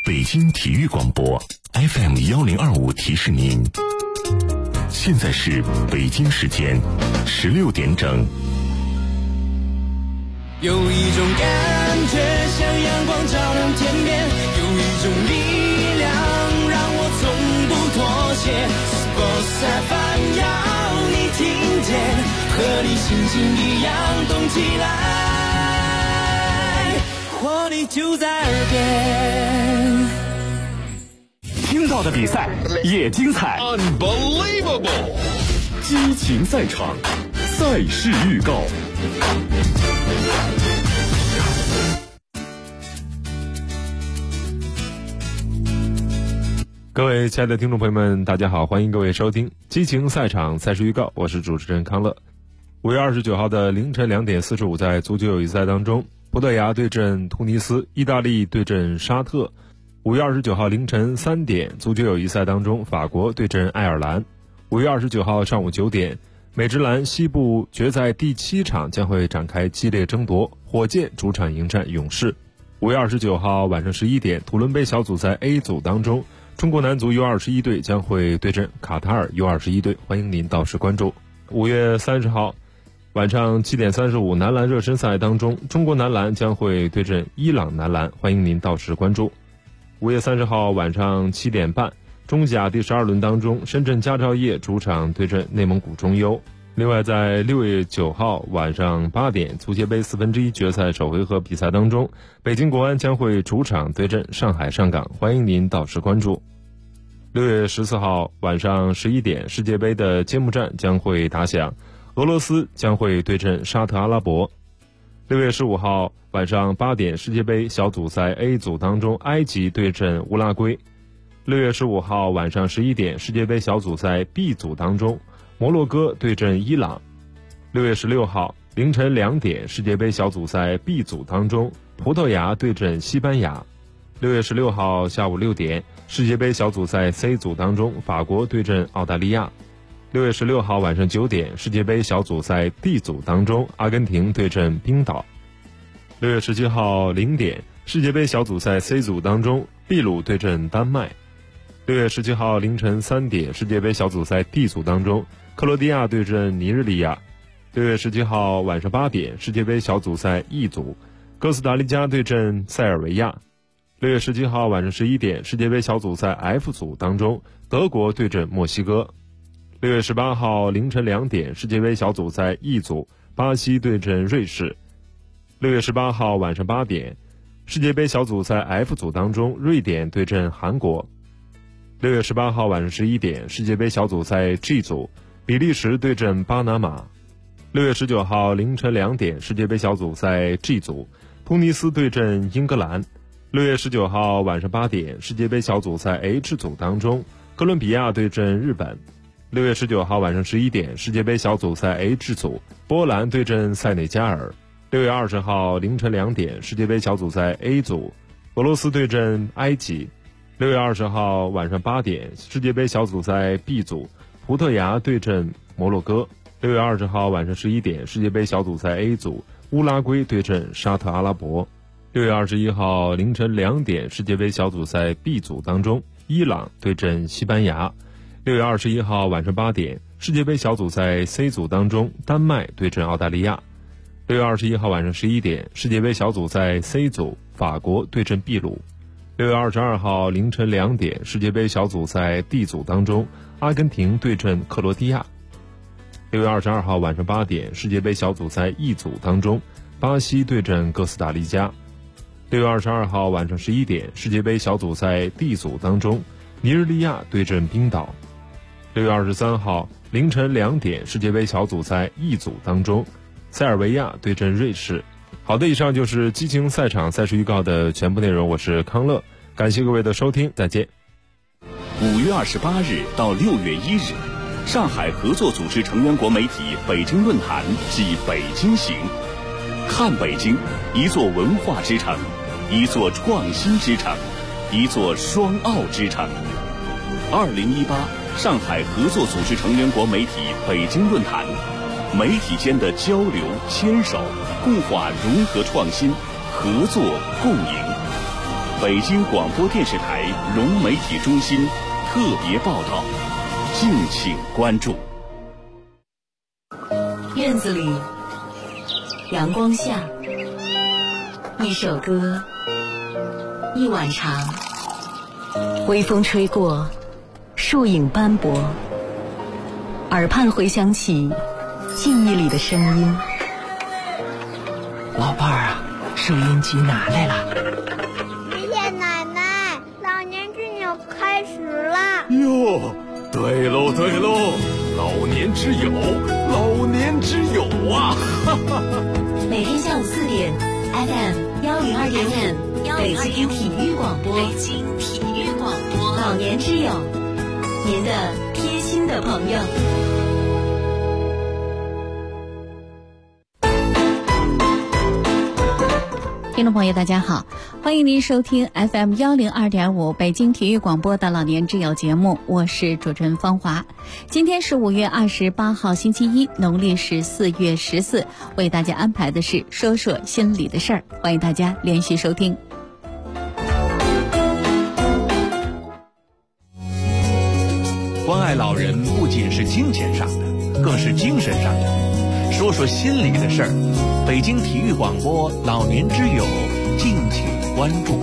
北京体育广播 FM1025提示您，现在是北京时间16点整。 有一种感觉像阳光照亮天边，有一种力量让我从不妥协。Sports FM 要你听见，和你心情一样动起来，活力就在耳边。 听到的比赛也精彩 Unbelievable 激情赛场，赛事预告。 各位亲爱的听众朋友们，大家好，欢迎各位收听激情赛场赛事预告，我是主持人康乐。5月29号的凌晨2点45，在足球友谊赛当中，葡萄牙对阵突尼斯，意大利对阵沙特。5月29号凌晨3点，足球友谊赛当中，法国对阵爱尔兰。5月29号上午9点，美职篮西部决赛第7场将会展开激烈争夺，火箭主场迎战勇士。5月29号晚上11点，土伦杯小组赛 A 组当中，中国男足 U21 队将会对阵卡塔尔 U21 队，欢迎您到时关注。5月30号晚上7点35，男篮热身赛当中，中国男篮将会对阵伊朗男篮，欢迎您到时关注。5月30号晚上7点半，中甲第12轮当中，深圳佳兆业主场对阵内蒙古中优。另外在6月9号晚上8点，足协杯1/4决赛首回合比赛当中，北京国安将会主场对阵上海上港，欢迎您到时关注。6月14号晚上11点，世界杯的揭幕战将会打响，俄罗斯将会对阵沙特阿拉伯。6月15号晚上8点，世界杯小组赛 A 组当中，埃及对阵乌拉圭。6月15号晚上11点，世界杯小组赛 B 组当中，摩洛哥对阵伊朗。6月16号凌晨2点，世界杯小组赛 B 组当中，葡萄牙对阵西班牙。6月16号下午6点，世界杯小组赛 C 组当中，法国对阵澳大利亚。6月16号晚上9点，世界杯小组赛 D 组当中，阿根廷对阵冰岛。6月17号0点，世界杯小组赛 C 组当中，秘鲁对阵丹麦。6月17号凌晨3点，世界杯小组赛 D 组当中，克罗地亚对阵尼日利亚。6月17号晚上8点，世界杯小组赛 E 组，哥斯达黎加对阵塞尔维亚。6月17号晚上11点，世界杯小组赛 F 组当中，德国对阵墨西哥。6月18号凌晨2点，世界杯小组赛 E 组，巴西对阵瑞士。6月18号晚上8点，世界杯小组赛 F 组当中，瑞典对阵韩国。6月18号晚上11点，世界杯小组赛 G 组，比利时对阵巴拿马。6月19号凌晨2点，世界杯小组赛 G 组，突尼斯对阵英格兰。6月19号晚上8点，世界杯小组赛 H 组当中，哥伦比亚对阵日本。6月19号晚上11点，世界杯小组赛 H 组，波兰对阵塞内加尔。6月20号凌晨2点，世界杯小组赛 A 组，俄罗斯对阵埃及。6月20号晚上8点，世界杯小组赛 B 组，葡萄牙对阵摩洛哥。6月20号晚上11点，世界杯小组赛 A 组，乌拉圭对阵沙特阿拉伯。6月21号凌晨2点，世界杯小组赛 B 组当中，伊朗对阵西班牙。6月21号晚上8点，世界杯小组赛 C 组当中，丹麦对阵澳大利亚。6月21号晚上11点，世界杯小组赛 C 组，法国对阵秘鲁。6月22号凌晨2点，世界杯小组赛 D 组当中，阿根廷对阵克罗地亚。6月22号晚上8点，世界杯小组赛 E 组当中，巴西对阵哥斯达黎加。6月22号晚上11点，世界杯小组赛 D 组当中，尼日利亚对阵冰岛。6月23号凌晨2点，世界杯小组赛 E 组当中，塞尔维亚对阵瑞士。好的，以上就是激情赛场赛事预告的全部内容，我是康乐，感谢各位的收听，再见。 5月28日到6月1日，上海合作组织成员国媒体北京论坛暨北京行，看北京，一座文化之城，一座创新之城，一座双奥之城。2018上海合作组织成员国媒体北京论坛，媒体间的交流牵手，固化融合创新，合作共赢。 北京广播电视台融媒体中心特别报道，敬请关注。 院子里，阳光下，一首歌，一碗茶，微风吹过，树影斑驳，耳畔回响起记忆里的声音。 老伴儿啊，收音机拿来了。 爷爷奶奶，老年之友开始了。 哟，对喽对喽，老年之友，老年之友啊！哈哈。 每天下午4点 ，FM 102.5，北京体育广播，北京体育广播，老年之友，您的贴心的朋友。 听众朋友大家好，欢迎您收听 FM 102.5北京体育广播的老年之友节目，我是主持人方华。今天是5月28号星期一，农历是4月14，为大家安排的是说说心里的事儿，欢迎大家连续收听。 关爱老人不仅是金钱上的，更是精神上的。说说心里的事儿，北京体育广播老年之友，敬请关注。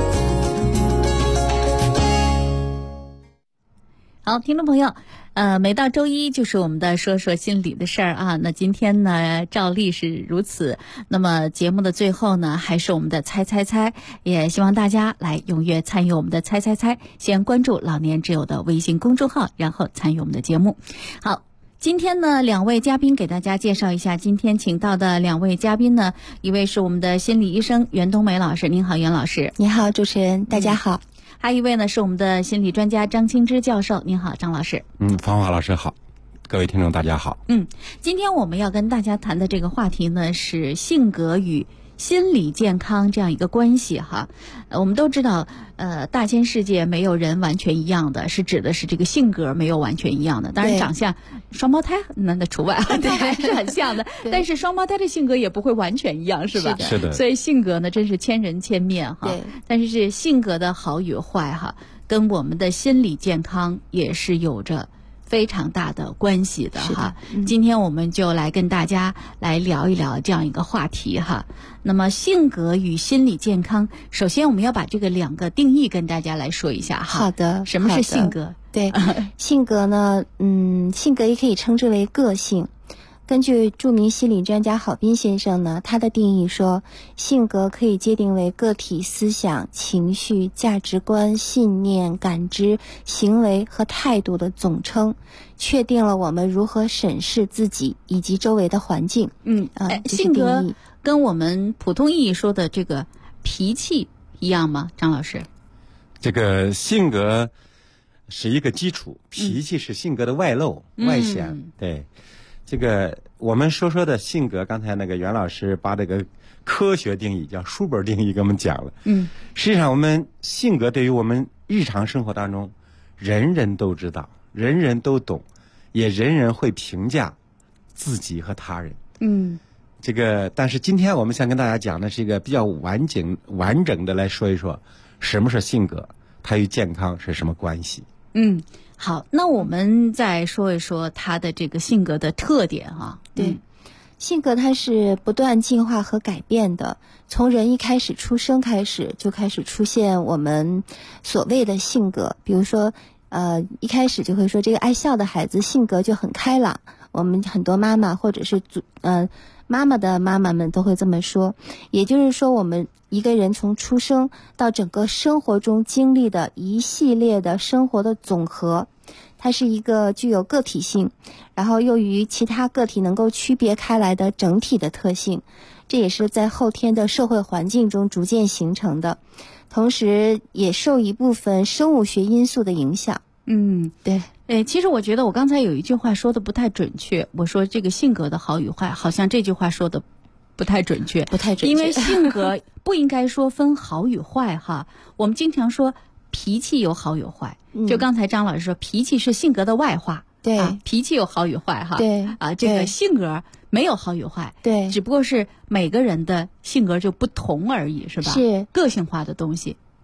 好，听众朋友，每到周一就是我们的说说心里的事儿啊。那今天呢，照例是如此。那么节目的最后呢，还是我们的猜猜猜，也希望大家来踊跃参与我们的猜猜猜。先关注老年之友的微信公众号，然后参与我们的节目。好。今天呢，2位嘉宾给大家介绍一下。今天请到的2位嘉宾呢，一位是我们的心理医生袁冬梅老师，您好，袁老师。 你好，主持人，大家好。 还有一位呢是我们的心理专家张清之教授，您好，张老师。 方华老师好，各位听众大家好。 今天我们要跟大家谈的这个话题呢是性格与心理健康这样一个关系哈。我们都知道，大千世界没有人完全一样的，是指的是这个性格没有完全一样的。当然，长相双胞胎那除外，对，还是很像的。但是双胞胎的性格也不会完全一样，是吧？ 是的。 所以性格呢，真是千人千面哈。 对。 但是性格的好与坏哈，跟我们的心理健康也是有着非常大的关系的哈。今天我们就来跟大家来聊一聊这样一个话题哈。那么性格与心理健康，首先我们要把这个2个定义跟大家来说一下哈。 好的。 什么是性格？ 对，性格呢，性格也可以称之为个性。根据著名心理专家郝彬先生呢，他的定义说，性格可以界定为个体思想、情绪、价值观、信念、感知、行为和态度的总称，确定了我们如何审视自己以及周围的环境。 性格跟我们普通意义说的这个脾气一样吗？张老师？ 这个性格是一个基础，脾气是性格的外露、外显。对。这个我们说的性格，刚才那个袁老师把这个科学定义叫书本定义给我们讲了。实际上我们性格对于我们日常生活当中，人人都知道，人人都懂，也人人会评价自己和他人。这个但是今天我们想跟大家讲的是一个比较完整的来说一说，什么是性格，它与健康是什么关系。 好，那我们再说一说他的这个性格的特点哈。 对，性格它是不断进化和改变的，从人一开始出生开始就开始出现我们所谓的性格，比如说一开始就会说这个爱笑的孩子性格就很开朗，我们很多妈妈或者是妈妈的妈妈们都会这么说。也就是说，我们一个人从出生到整个生活中经历的一系列的生活的总和，它是一个具有个体性，然后又与其他个体能够区别开来的整体的特性，这也是在后天的社会环境中逐渐形成的，同时也受一部分生物学因素的影响。对。 其实我觉得我刚才有一句话说的不太准确，我说这个性格的好与坏，好像这句话说的不太准确，因为性格不应该说分好与坏哈。我们经常说脾气有好有坏，就刚才张老师说脾气是性格的外化， 对， 脾气有好与坏哈， 对这个性格没有好与坏， 对， 只不过是每个人的性格就不同而已，是吧？ 是个性化的东西。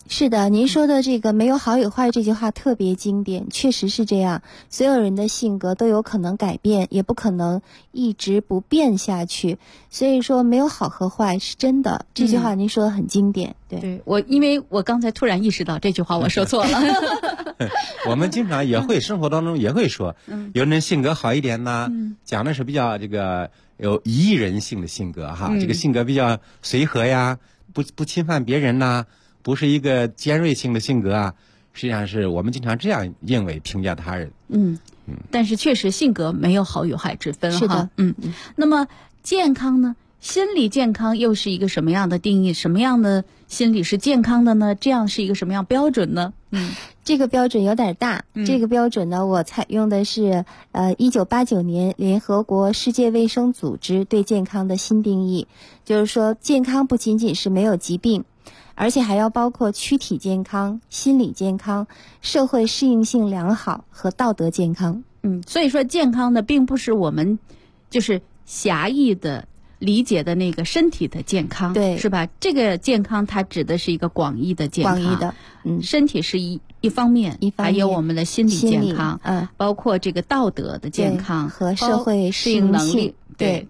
是的，您说的这个没有好与坏这句话特别经典，确实是这样。所有人的性格都有可能改变，也不可能一直不变下去。所以说没有好和坏是真的，这句话您说的很经典。 对，因为我刚才突然意识到这句话我说错了。 我们经常也会生活当中也会说，有人性格好一点呢，讲的是比较这个有宜人性的性格哈，这个性格比较随和呀，不侵犯别人呐。不是一个尖锐性的性格啊，实际上是我们经常这样认为评价他人。 但是确实性格没有好与坏之分哈。 是的， 那么健康呢？心理健康又是一个什么样的定义？什么样的心理是健康的呢？这样是一个什么样标准呢？ 这个标准有点大。这个标准呢，我采用的是1989年联合国世界卫生组织对健康的新定义，就是说健康不仅仅是没有疾病，而且还要包括躯体健康、心理健康、社会适应性良好和道德健康。 所以说健康呢，并不是我们就是狭义的理解的那个身体的健康， 对， 是吧？这个健康它指的是一个广义的健康， 广义的， 身体是一方面，还有我们的心理健康，包括这个道德的健康和社会适应能力， 对，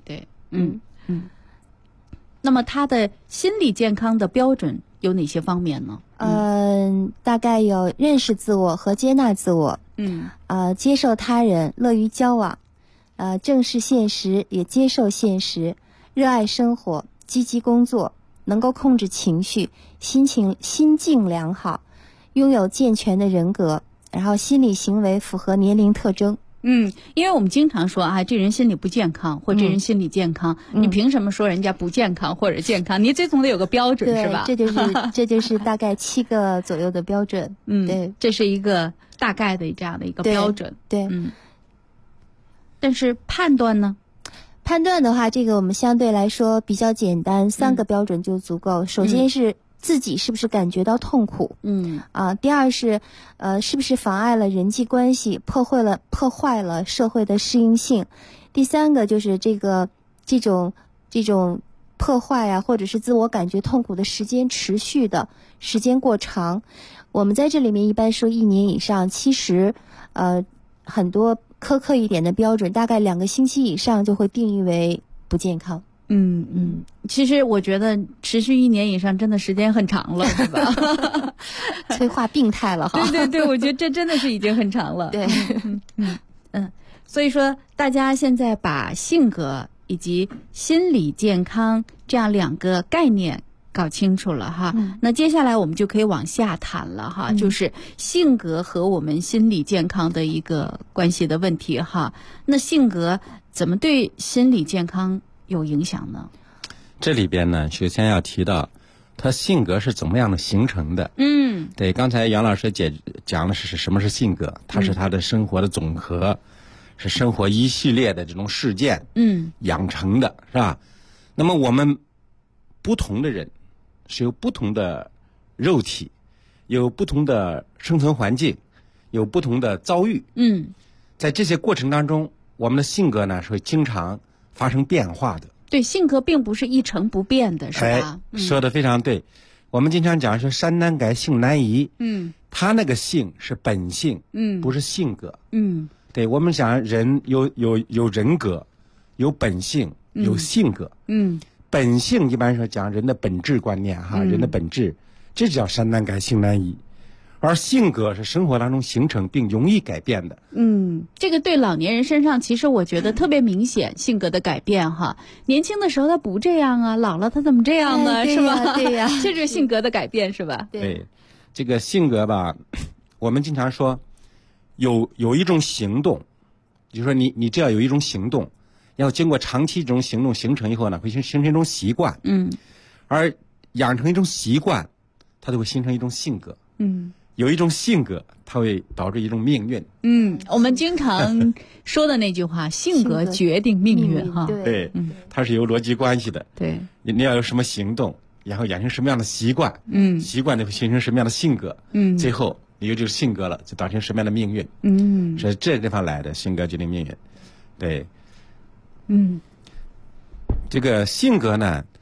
那么他的心理健康的标准有哪些方面呢？ 大概有认识自我和接纳自我，接受他人，乐于交往，正视现实，也接受现实，热爱生活，积极工作，能够控制情绪，心境良好，拥有健全的人格，然后心理行为符合年龄特征。 因为我们经常说这人心理不健康，或这人心理健康，你凭什么说人家不健康或者健康？你最总得有个标准，是吧？ 这就是大概7个左右的标准。对， 这是一个大概的这样的一个标准。 对， 但是判断呢？ 判断的话，这个我们相对来说比较简单，3个标准就足够。首先是自己是不是感觉到痛苦？第二是是不是妨碍了人际关系，破坏了社会的适应性？第3个就是这种破坏啊，或者是自我感觉痛苦的时间持续的时间过长。我们在这里面一般说1年以上，其实很多苛刻一点的标准，大概2个星期以上就会定义为不健康。 其实我觉得持续1年以上真的时间很长了，是吧？ 催化病态了哈。 对，我觉得这真的是已经很长了。 对， 所以说大家现在把性格以及心理健康这样2个概念搞清楚了哈，那接下来我们就可以往下谈了哈，就是性格和我们心理健康的一个关系的问题哈。那性格怎么对心理健康有影响呢？ 这里边呢，首先要提到他性格是怎么样的形成的。对，刚才杨老师讲的是什么是性格，它是他的生活的总和，是生活一系列的这种事件养成的，是吧？那么我们不同的人是有不同的肉体，有不同的生存环境，有不同的遭遇。在这些过程当中，我们的性格呢是会经常发生变化的。 对，性格并不是一成不变的，是吧？ 说得非常对。我们经常讲说山难改，性难移。他那个性是本性，不是性格。对，我们讲人有人格，有本性，有性格。本性一般说讲人的本质观念哈，人的本质，这叫山难改，性难移。而性格是生活当中形成并容易改变的。 这个对老年人身上其实我觉得特别明显，性格的改变哈。年轻的时候他不这样啊，老了他怎么这样呢？是吧？ 对呀， 这就是性格的改变，是吧？ 对，这个性格吧，我们经常说有一种行动，就是说你只要有一种行动，然后经过长期这种行动形成以后呢，会形成一种习惯。而养成一种习惯，它就会形成一种性格。有一种性格，它会导致一种命运。 我们经常说的那句话，性格决定命运哈。 对，它是有逻辑关系的。 对， 你要有什么行动，然后养成什么样的习惯，习惯就会形成什么样的性格，最后你有这个性格了，就导成什么样的命运。是这地方来的，性格决定命运。对，这个性格呢，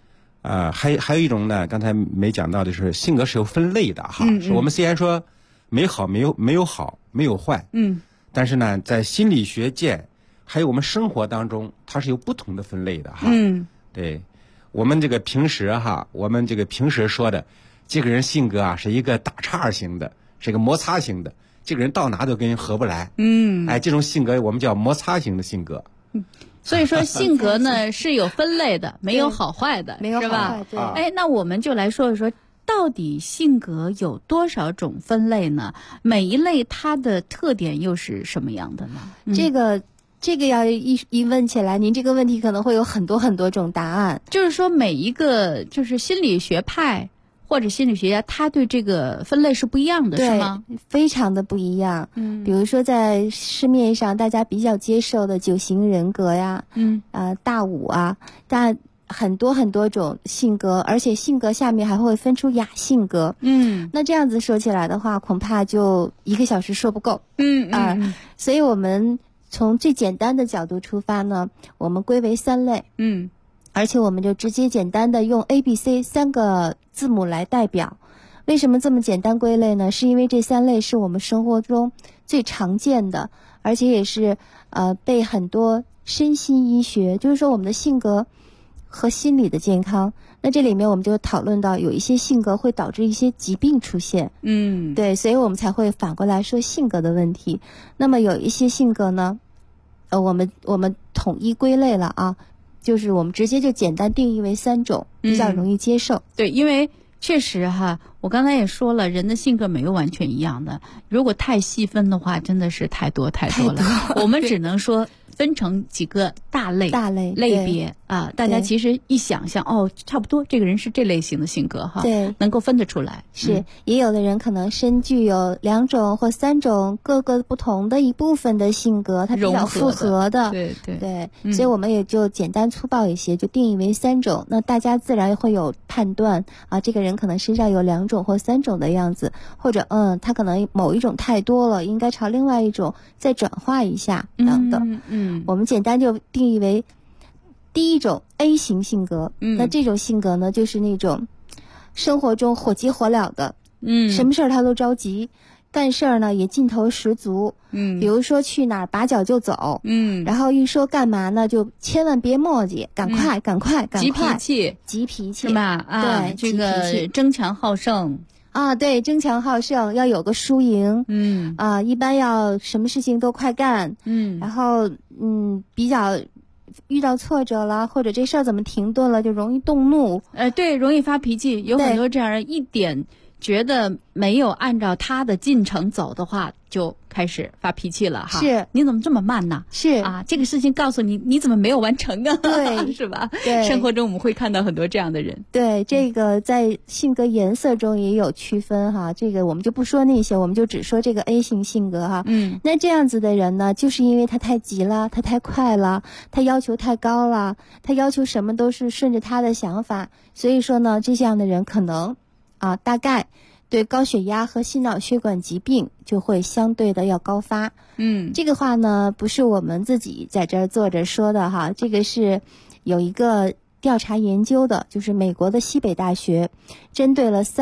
还有一种呢，刚才没讲到的是性格是有分类的哈。是我们虽然说没好没有好没有坏，但是呢，在心理学界还有我们生活当中，它是有不同的分类的哈。对，我们这个平时说的，这个人性格啊是一个打岔型的，是一个摩擦型的，这个人到哪都跟人合不来。这种性格我们叫摩擦型的性格。 所以说性格呢是有分类的，没有好坏的，是吧？ 对。 那我们就来说一说，到底性格有多少种分类呢？每一类它的特点又是什么样的呢？ 这个要一问起来，您这个问题可能会有很多很多种答案。 就是说，每一个就是心理学派或者心理学家，他对这个分类是不一样的，是吗？ 非常的不一样。比如说在市面上大家比较接受的9型人格呀，大5啊，很多很多种性格，而且性格下面还会分出亚性格。那这样子说起来的话，恐怕就1个小时说不够。所以我们从最简单的角度出发呢，我们归为3类。而且我们就直接简单的用 A、B、C 3个字母来代表。为什么这么简单归类呢？是因为这3类是我们生活中最常见的，而且也是被很多身心医学，就是说我们的性格和心理的健康。那这里面我们就讨论到有一些性格会导致一些疾病出现。对，所以我们才会反过来说性格的问题。那么有一些性格呢，我们统一归类了啊。就是我们直接就简单定义为3种，比较容易接受。 对，因为确实哈，我刚才也说了，人的性格没有完全一样的，如果太细分的话，真的是太多了。我们只能说分成几个大类别啊，大家其实一想象差不多这个人是这类型的性格哈， 对， 能够分得出来。 是，也有的人可能身具有2种或3种各个不同的一部分的性格，它比较复合的。对，所以我们也就简单粗暴一些，就定义为3种。那大家自然会有判断啊，这个人可能身上有2种或3种的样子，或者他可能某一种太多了，应该朝另外一种再转化一下等等。我们简单就定义为第一种 A 型性格。那这种性格呢，就是那种生活中火急火燎的，什么事儿他都着急，干事儿呢也劲头十足。比如说去哪儿拔脚就走，然后一说干嘛呢，就千万别磨叽，赶快，急脾气是吧？对，这个争强好胜。 对，争强好胜要有个输赢。一般要什么事情都快干。然后比较遇到挫折了，或者这事儿怎么停顿了，就容易动怒。 对，容易发脾气，有很多这样人，一点觉得没有按照他的进程走的话，就开始发脾气了哈。 是， 你怎么这么慢呢？ 是啊，这个事情告诉你，你怎么没有完成啊？ 对， 是吧？ 对， 生活中我们会看到很多这样的人。 对，这个在性格颜色中也有区分哈。这个我们就不说那些，我们就只说这个 A 型性格哈。那这样子的人呢，就是因为他太急了，他太快了，他要求太高了，他要求什么都是顺着他的想法，所以说呢，这样的人可能大概对高血压和心脑血管疾病就会相对的要高发。这个话呢，不是我们自己在这儿坐着说的哈，这个是有一个调查研究的，就是美国的西北大学针对了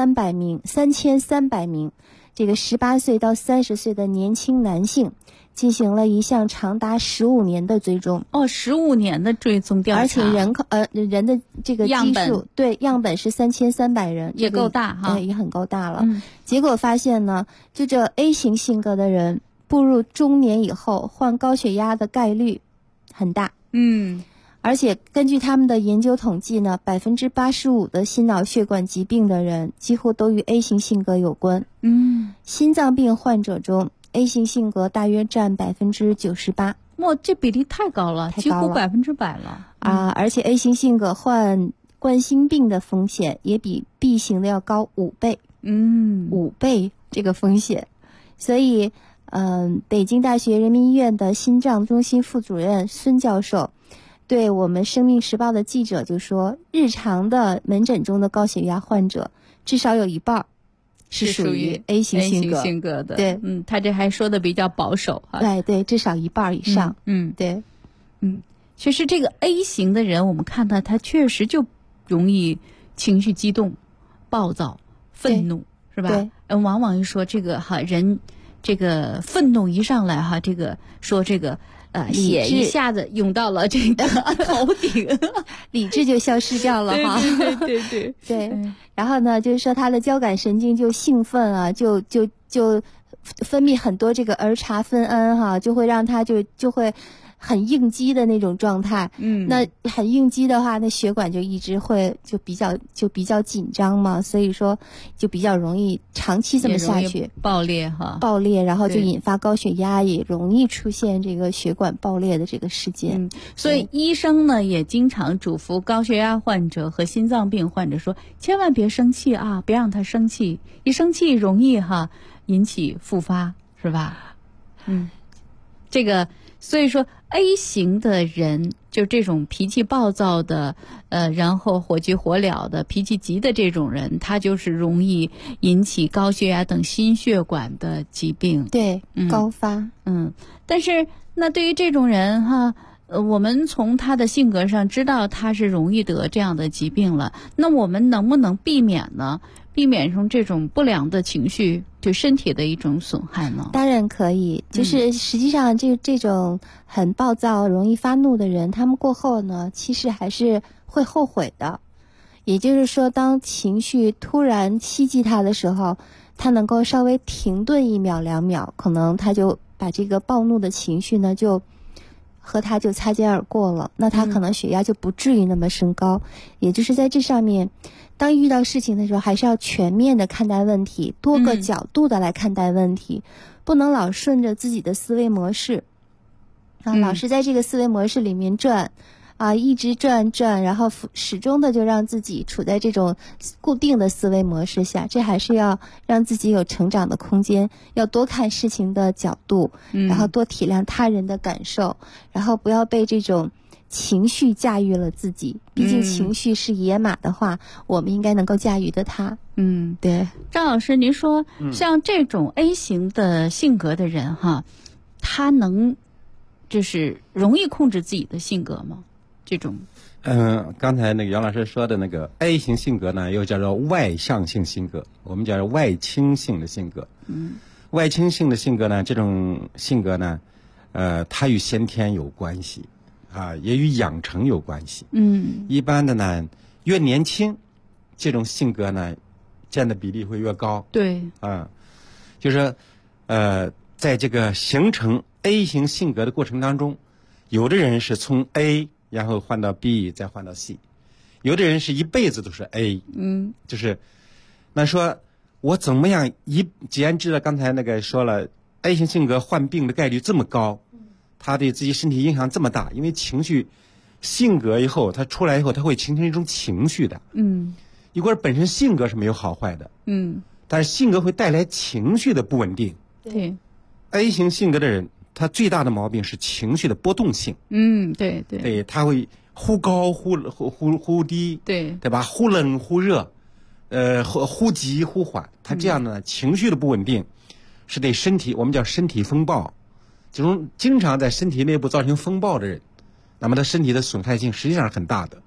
3300名这个18岁到30岁的年轻男性进行了一项长达15年的追踪。 15年的追踪调查， 而且人的这个基数，对，样本是3300人， 也够大哈， 也很够大了。结果发现呢，就这 A 型性格的人步入中年以后患高血压的概率很大。而且根据他们的研究统计呢，85%的心脑血管疾病的人几乎都与 A 型性格有关。心脏病患者中A 型性格大约占98%。 这比例太高了，几乎100%了而且 A 型性格患冠心病的风险也比 B 型的要高5倍。5倍这个风险。所以北京大学人民医院的心脏中心副主任孙教授对我们生命时报的记者就说，日常的门诊中的高血压患者至少有一半是属于 A 型性格的。 对， 他这还说的比较保守对，至少一半以上。 对，其实这个 A 型的人，我们看到他确实就容易情绪激动、暴躁、愤怒，是吧？ 对。 往往一说这个人，这个愤怒一上来这个说这个血一下子涌到了这个头顶， 理智就消失掉了哈。 对。 对。然后呢，就是说他的交感神经就兴奋啊，就分泌很多这个儿茶酚胺哈，就会让他就会很应激的那种状态。那很应激的话，那血管就一直会就比较紧张嘛，所以说就比较容易长期这么下去爆裂， 然后就引发高血压，也容易出现这个血管爆裂的这个事件。 所以医生呢也经常嘱咐高血压患者和心脏病患者说，千万别生气啊，别让他生气，一生气容易引起复发，是吧？这个所以说 A 型的人，就这种脾气暴躁的，然后火急火燎的、脾气急的这种人，他就是容易引起高血压等心血管的疾病。 对，高发。 但是那对于这种人我们从他的性格上知道他是容易得这样的疾病了，那我们能不能避免呢？避免从这种不良的情绪对身体的一种损害呢？ 当然可以，就是实际上这种很暴躁、容易发怒的人，他们过后呢，其实还是会后悔的。也就是说，当情绪突然袭击他的时候，他能够稍微停顿1秒2秒，可能他就把这个暴怒的情绪呢就和他就擦肩而过了，那他可能血压就不至于那么升高。也就是在这上面，当遇到事情的时候，还是要全面的看待问题，多个角度的来看待问题，不能老顺着自己的思维模式老是在这个思维模式里面转一直转，然后始终的就让自己处在这种固定的思维模式下，这还是要让自己有成长的空间，要多看事情的角度，然后多体谅他人的感受，然后不要被这种情绪驾驭了自己。毕竟情绪是野马的话，我们应该能够驾驭的它。对。 张老师，您说像这种 A 型的性格的人他能就是容易控制自己的性格吗？这种刚才那个杨老师说的那个 A 型性格呢，又叫做外向性性格，我们叫做外倾性的性格。外倾性的性格呢，这种性格呢，它与先天有关系也与养成有关系。一般的呢，越年轻，这种性格呢，占的比例会越高。 对。 就是在这个形成 A 型性格的过程当中，有的人是从 A 然后换到 B 再换到 C， 有的人是一辈子都是 A。就是那说我怎么样既然知道刚才那个说了 A 型性格患病的概率这么高，他对自己身体影响这么大，因为情绪性格以后他出来以后，他会形成一种情绪的。一个人本身性格是没有好坏的，但是性格会带来情绪的不稳定。 对。 A 型性格的人，他最大的毛病是情绪的波动性。 对， 他会忽高忽低，对吧？忽冷忽热，忽急忽缓。他这样的情绪的不稳定，是对身体，我们叫身体风暴，这种经常在身体内部造成风暴的人，那么他身体的损害性实际上是很大的。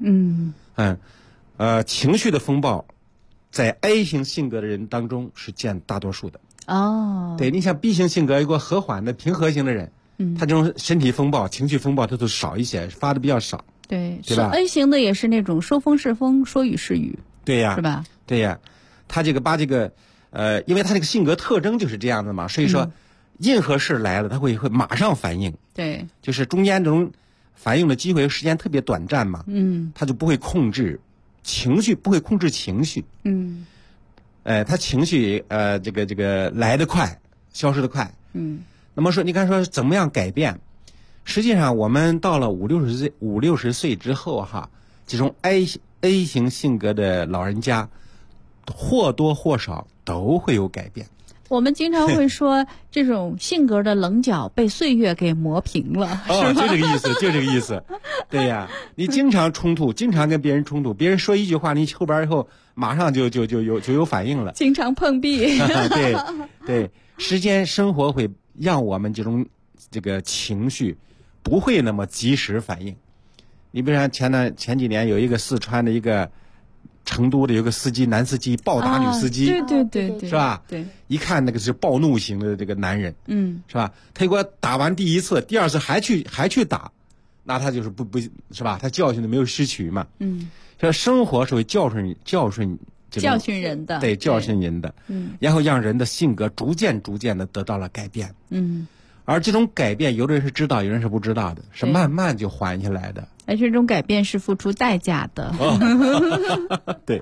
情绪的风暴，在 A 型性格的人当中是占大多数的。对，你像 B 型性格，一个和缓的平和型的人，他这种身体风暴、情绪风暴，他都少一些，发的比较少。 对吧 ？A 型的也是那种说风是风，说雨是雨。 对呀， 是吧？ 对呀，他这个把这个因为他这个性格特征就是这样的嘛，所以说任何事来了，他会马上反应。 对， 就是中间这种反应的机会时间特别短暂嘛。他就不会控制情绪，不会控制情绪。他情绪这个来得快，消失得快。那么说，你看说怎么样改变？实际上，我们到了50-60岁之后这种 A 型性格的老人家，或多或少都会有改变。 我们经常会说，这种性格的棱角被岁月给磨平了。 就这个意思，就这个意思。对呀，你经常冲突，经常跟别人冲突，别人说一句话，你后边以后马上就有反应了。 经常碰壁。 对，时间生活会让我们这个情绪不会那么及时反应。你比如说前几年有一个四川的一个成都的有个司机，男司机暴打女司机， 对， 是吧？ 对， 一看那个是暴怒型的这个男人，是吧？他给我打完第一次，第二次还去打，那他就是不是吧？他教训的没有吸取嘛。说生活是会教训人的，对，教训人的，然后让人的性格逐渐的得到了改变，而这种改变，有的人是知道，有人是不知道的，是慢慢就缓下来的。 而这种改变是付出代价的。 对，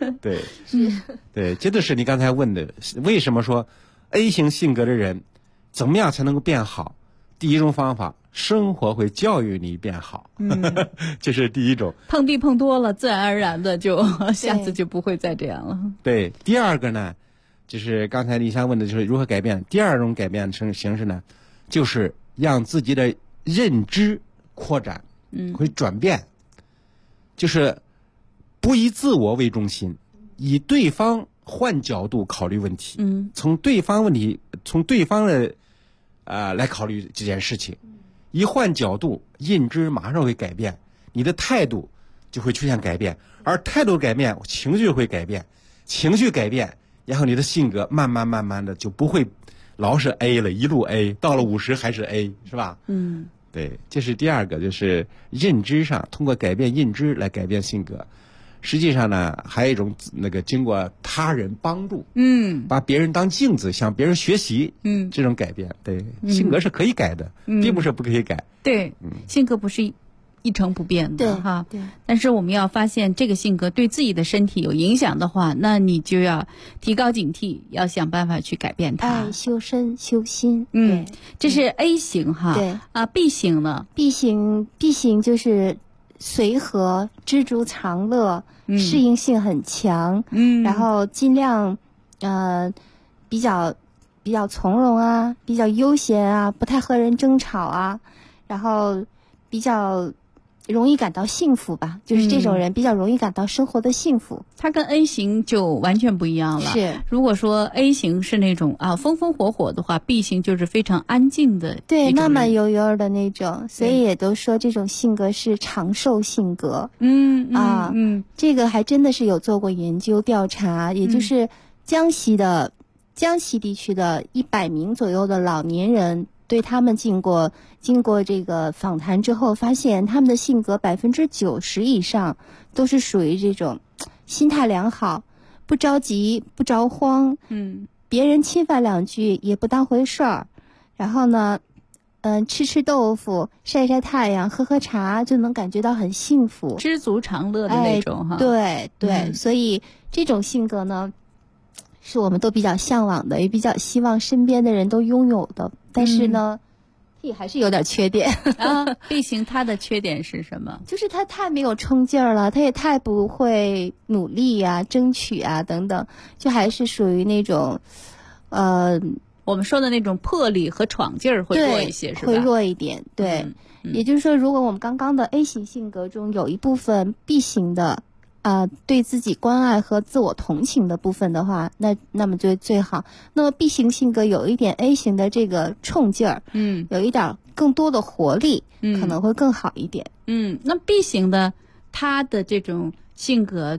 这就是你刚才问的，为什么说 A 型性格的人怎么样才能够变好？第一种方法，生活会教育你变好，这是第一种。 碰壁碰多了，自然而然的就下次就不会再这样了。 对，第二个呢，就是刚才李湘问的，就是如何改变。第二种改变形式呢，就是让自己的认知扩展，会转变，就是不以自我为中心，以对方换角度考虑问题，从对方的来考虑这件事情，一换角度，认知马上会改变，你的态度就会出现改变，而态度改变，情绪会改变，情绪改变，然后你的性格慢慢的就不会老是 A 了，一路 A， 到了50还是 A， 是吧？对，这是第二个，就是认知上，通过改变认知来改变性格。实际上呢，还有一种经过他人帮助，把别人当镜子，向别人学习，这种改变，对，性格是可以改的，并不是不可以改。 对，性格不是一成不变的哈。 对。 但是我们要发现这个性格对自己的身体有影响的话，那你就要提高警惕，要想办法去改变它。 修身修心。 对，这是 A 型哈。 对。 B 型呢 ？B 型就是随和、知足常乐，适应性很强。然后尽量比较从容啊，比较悠闲啊，不太和人争吵啊，然后比较容易感到幸福吧，就是这种人比较容易感到生活的幸福。 他跟 A 型就完全不一样了。 是， 如果说 A 型是那种风风火火的话， B 型就是非常安静的， 对，慢慢悠悠的那种，所以也都说这种性格是长寿性格。这个还真的是有做过研究调查，也就是江西地区的100名左右的老年人，对他们经过这个访谈之后，发现他们的性格90%以上都是属于这种心态良好，不着急不着慌，别人侵犯2句也不当回事儿，然后呢吃豆腐，晒晒太阳，喝茶就能感觉到很幸福， 知足常乐的那种哈。 对，所以这种性格呢，是我们都比较向往的，也比较希望身边的人都拥有的。但是呢，也还是有点缺点。 B 型它的缺点是什么？ 就是他太没有冲劲儿了，他也太不会努力啊、争取啊等等，就还是属于那种， 我们说的那种魄力和闯劲儿会弱一些，是吧？ 会弱一点，对。也就是说，如果我们刚刚的 A 型性格中有一部分 B 型的对自己关爱和自我同情的部分的话，那么就最好。那么 B 型性格有一点 A 型的这个冲劲儿，有一点更多的活力，可能会更好一点。 那 B 型的他的这种性格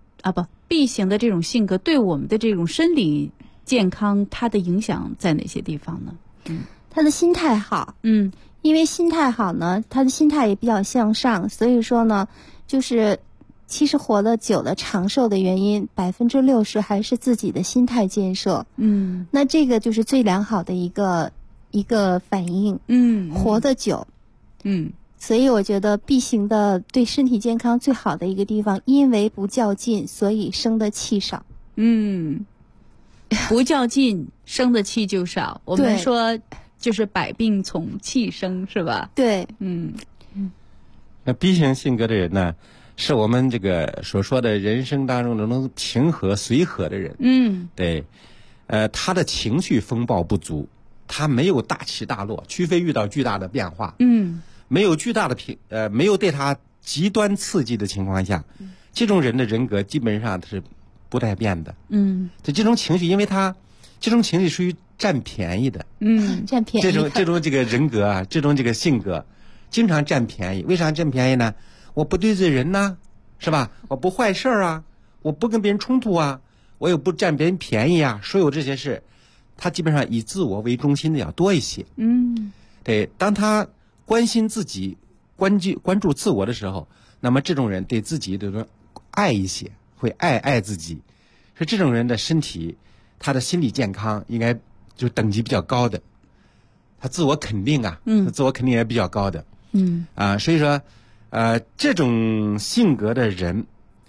，B 型的这种性格对我们的这种生理健康，它的影响在哪些地方呢？ 他的心态好，因为心态好呢，他的心态也比较向上，所以说呢，就是其实活得久的长寿的原因，60%还是自己的心态建设。那这个就是最良好的一个反应。活得久。所以我觉得 B 型的对身体健康最好的一个地方，因为不较劲，所以生的气少。 不较劲，生的气就少。我们说就是百病从气生，是吧？ 对。 那 B 型性格的人呢，是我们这个所说的人生当中能平和随和的人。对。他的情绪风暴不足，他没有大起大落，除非遇到巨大的变化。没有巨大的没有对他极端刺激的情况下，这种人的人格基本上是不带变的。这种情绪，因为他这种情绪属于占便宜的。 占便宜。 这种这个人格啊，这种这个性格，经常占便宜。为啥占便宜呢？我不得罪人呐，是吧？我不坏事啊， 我不跟别人冲突啊，我又不占别人便宜啊，所有这些事，他基本上以自我为中心的要多一些。对，当他关心自己、关注自我的时候，那么这种人对自己的爱一些，会爱自己，所以这种人的身体，他的心理健康应该就等级比较高的，他自我肯定啊，自我肯定也比较高的。所以说，这种性格的人，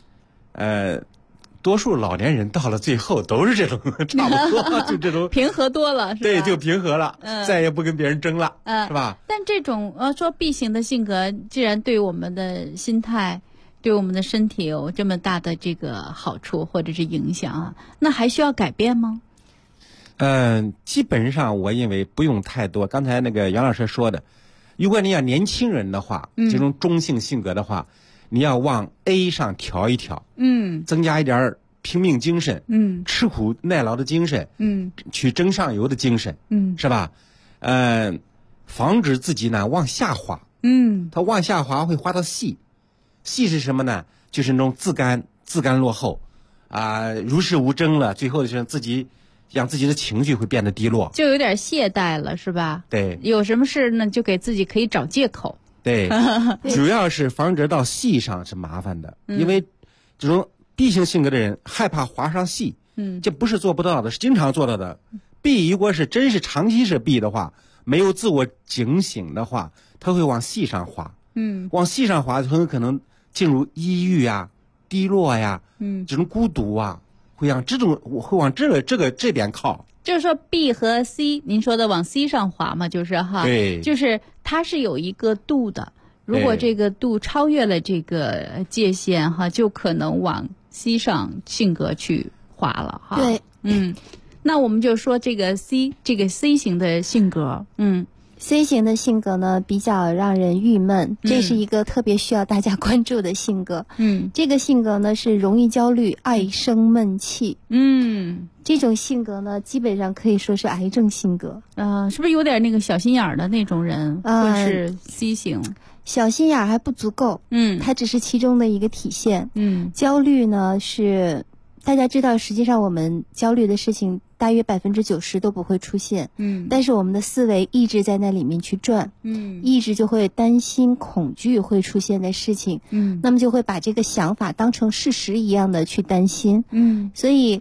多数老年人到了最后都是这种，差不多就这种平和多了，是吧？ 对，就平和了，再也不跟别人争了，是吧？ 但这种说 B 型的性格，既然对我们的心态、对我们的身体有这么大的这个好处或者是影响啊，那还需要改变吗？ 基本上我认为不用太多。刚才那个杨老师说的，如果你要年轻人的话，这种中性性格的话，你要往 A 上调一调，增加一点拼命精神，吃苦耐劳的精神，去争上游的精神，是吧？防止自己呢往下滑，他往下滑会滑到细是什么呢？就是那种自甘落后，如是无争了，最后是让自己的情绪会变得低落， 就有点懈怠了，是吧？ 对， 有什么事呢，就给自己可以找借口。 对，主要是防止到细上是麻烦的，因为这种 B 型性格的人害怕滑上细，这不是做不到的，是经常做到的。B 如果是真是长期是 B 的话，没有自我警醒的话，他会往细上滑，往细上滑很有可能进入抑郁啊、低落呀，这种孤独啊，会往这边靠。 就是说 B 和 C， 您说的往 C 上滑嘛，就是哈， 对， 就是它是有一个度的，如果这个度超越了这个界限哈，就可能往 C 上性格去滑了哈。 对， 那我们就说这个 C 型的性格 ，C 型的性格呢比较让人郁闷，这是一个特别需要大家关注的性格。这个性格呢是容易焦虑、爱生闷气。这种性格呢基本上可以说是癌症性格。 是不是有点那个小心眼儿的那种人，或是 C 型？ 小心眼儿还不足够，它只是其中的一个体现。焦虑呢是大家知道，实际上我们焦虑的事情大约90%都不会出现，但是我们的思维一直在那里面去转，一直就会担心、恐惧会出现的事情，那么就会把这个想法当成事实一样的去担心，所以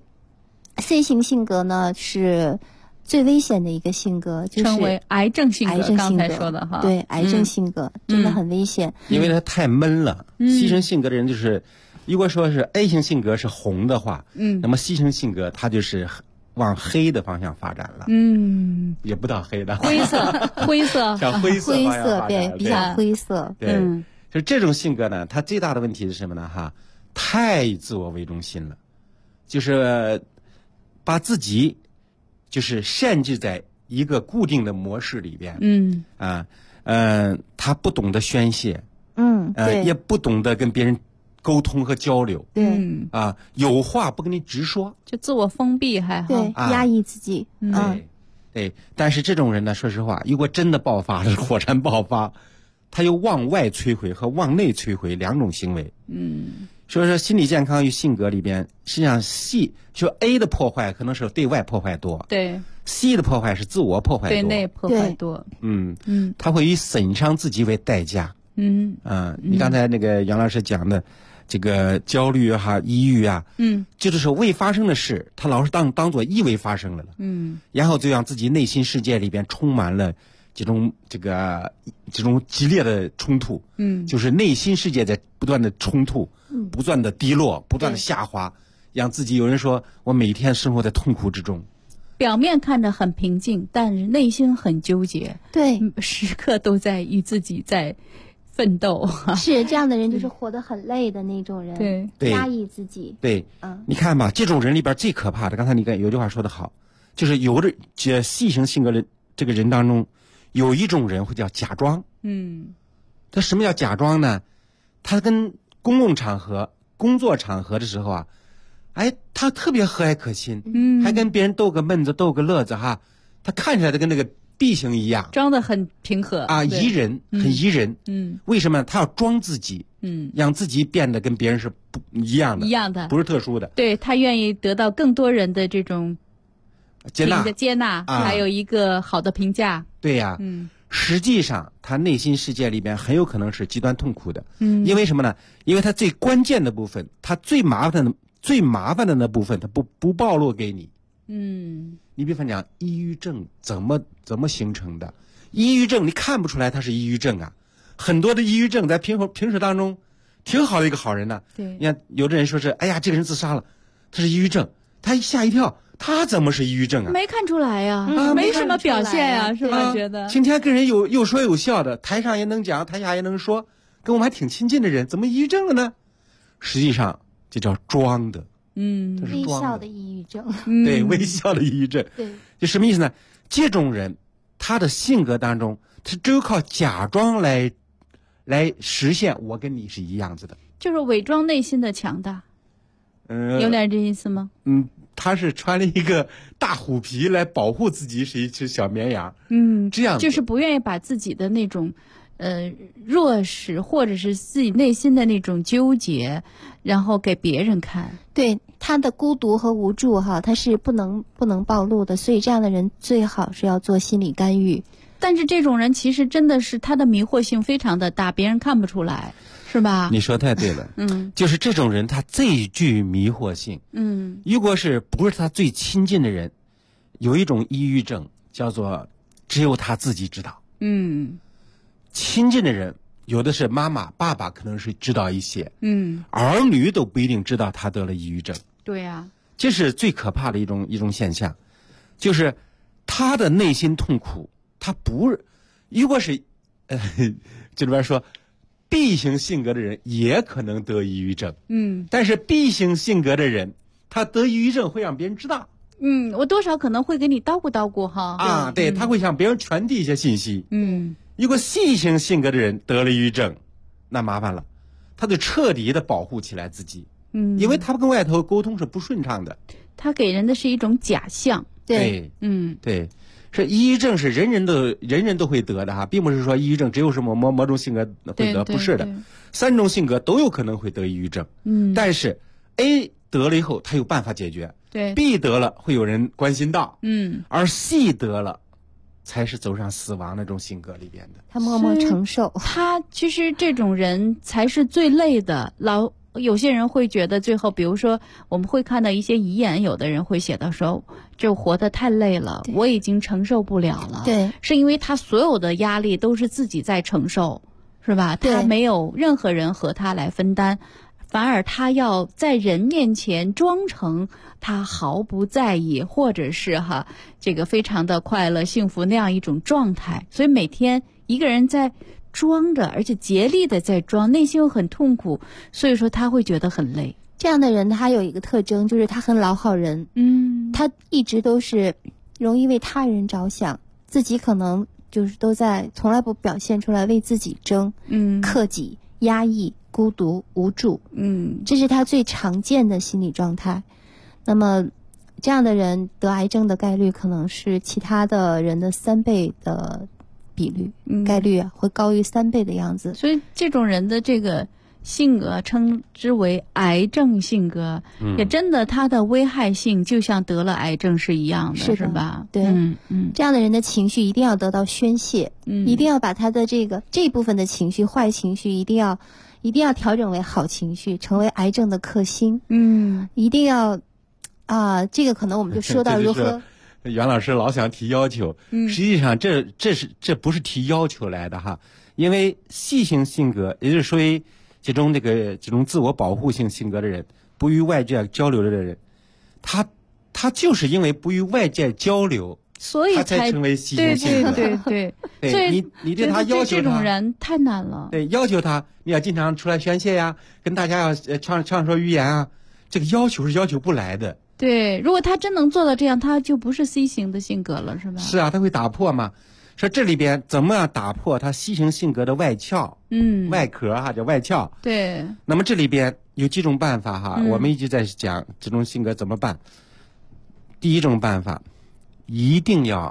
C 型性格呢是最危险的一个性格，就是称为癌症性格。刚才说的哈， 对，癌症性格真的很危险， 因为他太闷了。C 型性格的人就是，如果说是 A 型性格是红的话，那么 C 型性格它就是往黑的方向发展了，也不到黑的， 灰色向灰色方向发展， 对，比较灰色， 对，就这种性格呢，它最大的问题是什么呢？太以自我为中心了，就是把自己就是限制在一个固定的模式里边，他不懂得宣泄，也不懂得跟别人沟通和交流，有话不跟你直说， 就自我封闭， 压抑自己， 对。但是这种人呢，说实话，如果真的爆发了，火山爆发，他有往外摧毁和往内摧毁两种行为，所以说心理健康与性格里边，实际上 C 就 A 的破坏可能是对外破坏多， 对 ，C 的破坏是自我破坏多， 对内破坏多， 他会以损伤自己为代价，你刚才那个杨老师讲的这个焦虑抑郁就是未发生的事，他老是当作以为发生了，然后就让自己内心世界里边充满了这种激烈的冲突，就是内心世界在不断的冲突，不断的低落，不断的下滑，让自己有人说我每天生活在痛苦之中， 表面看着很平静，但是内心很纠结， 对， 时刻都在与自己在奋斗。 是这样的人就是活得很累的那种人， 对， 压抑自己， 对，你看吧，这种人里边最可怕的，刚才你有句话说得好，就是有的这 C 型性格的这个人当中，有一种人会叫假装，他什么叫假装呢？他跟公共场合、工作场合的时候他特别和蔼可亲，还跟别人逗个闷子、逗个乐子他看起来跟那个 B 型一样， 装得很平和啊，宜人，很宜人。为什么他要装自己？让自己变得跟别人是不一样的，不是特殊的。 对，他愿意得到更多人的这种接纳，还有一个好的评价。 对呀，实际上他内心世界里边很有可能是极端痛苦的。因为什么呢？因为他最关键的部分，他最麻烦的那部分，他不暴露给你。你比方讲，抑郁症怎么形成的？抑郁症你看不出来他是抑郁症啊。很多的抑郁症在平时当中挺好的一个好人呢。 对， 你看有的人说是，哎呀，这个人自杀了，他是抑郁症，他一吓一跳，他怎么是抑郁症啊？ 没看出来呀，没什么表现呀，是吧？觉得今天跟人有说有笑的，台上也能讲，台下也能说，跟我们还挺亲近的人，怎么抑郁症了呢？实际上这叫装的。 微笑的抑郁症。 对，微笑的抑郁症。 对， 就什么意思呢？这种人他的性格当中，他只有靠假装来实现我跟你是一样子的， 就是伪装内心的强大。有点这意思吗？ 他是穿了一个大虎皮来保护自己，是一只小绵羊。这样就是不愿意把自己的那种弱势或者是自己内心的那种纠结，然后给别人看。 对，他的孤独和无助他是不能暴露的，所以这样的人最好是要做心理干预。 但是这种人其实真的是他的迷惑性非常的大，别人看不出来，是吧？ 你说太对了。就是这种人他最具迷惑性。如果不是他最亲近的人，有一种抑郁症叫做只有他自己知道。亲近的人有的是妈妈爸爸可能是知道一些，儿女都不一定知道他得了抑郁症。 对呀， 这是最可怕的一种现象，就是他的内心痛苦，他不是，如果是这里边说 B 型性格的人也可能得抑郁症。但是 B 型性格的人他得抑郁症会让别人知道。 我多少可能会给你叨咕哈。 对，他会向别人传递一些信息。如果 C 型性格的人得了抑郁症，那麻烦了，他就彻底的保护起来自己。因为他跟外头沟通是不顺畅的。 他给人的是一种假象。 对，对，是抑郁症是人人都会得的哈，并不是说抑郁症只有是某种性格会得，不是的，3种性格都有可能会得抑郁症。但是 A 得了以后他有办法解决， 对 ，B 得了会有人关心到，而 C 得了才是走上死亡那种性格里边的， 他默默承受。 他其实这种人才是最累的。有些人会觉得最后，比如说我们会看到一些遗言，有的人会写到说，就活得太累了，我已经承受不了了。 对， 是因为他所有的压力都是自己在承受，是吧？他没有任何人和他来分担，反而他要在人面前装成他毫不在意，或者是这个非常的快乐幸福那样一种状态。所以每天一个人在装着，而且竭力的在装，内心又很痛苦，所以说他会觉得很累。 这样的人他有一个特征，就是他很老好人。他一直都是容易为他人着想，自己可能就是都在从来不表现出来，为自己争，克己、压抑、孤独、无助，这是他最常见的心理状态。那么这样的人得癌症的概率可能是其他的人的3倍的比率，概率会高于3倍的样子。 所以这种人的这个性格称之为癌症性格，也真的他的危害性就像得了癌症是一样的，是吧？ 对，这样的人的情绪一定要得到宣泄，一定要把他的这部分的情绪、坏情绪一定要调整为好情绪，成为癌症的克星。一定要这个可能我们就说到如何。 袁老师老想提要求，实际上这不是提要求来的哈，因为C型性格，也就是属于这种自我保护性性格的人，不与外界交流的人，他就是因为不与外界交流， 所以他才成为C型性格。 对， 所以你对他要求这种人太难了。 对，要求他你要经常出来宣泄呀，跟大家要畅说语言啊，这个要求是要求不来的。 对，如果他真能做到这样，他就不是 C 型的性格了，是吧？ 是啊，他会打破嘛。说这里边怎么样打破他 C 型性格的外壳？外壳叫外壳。 对。 那么这里边有几种办法我们一直在讲这种性格怎么办。第一种办法，一定要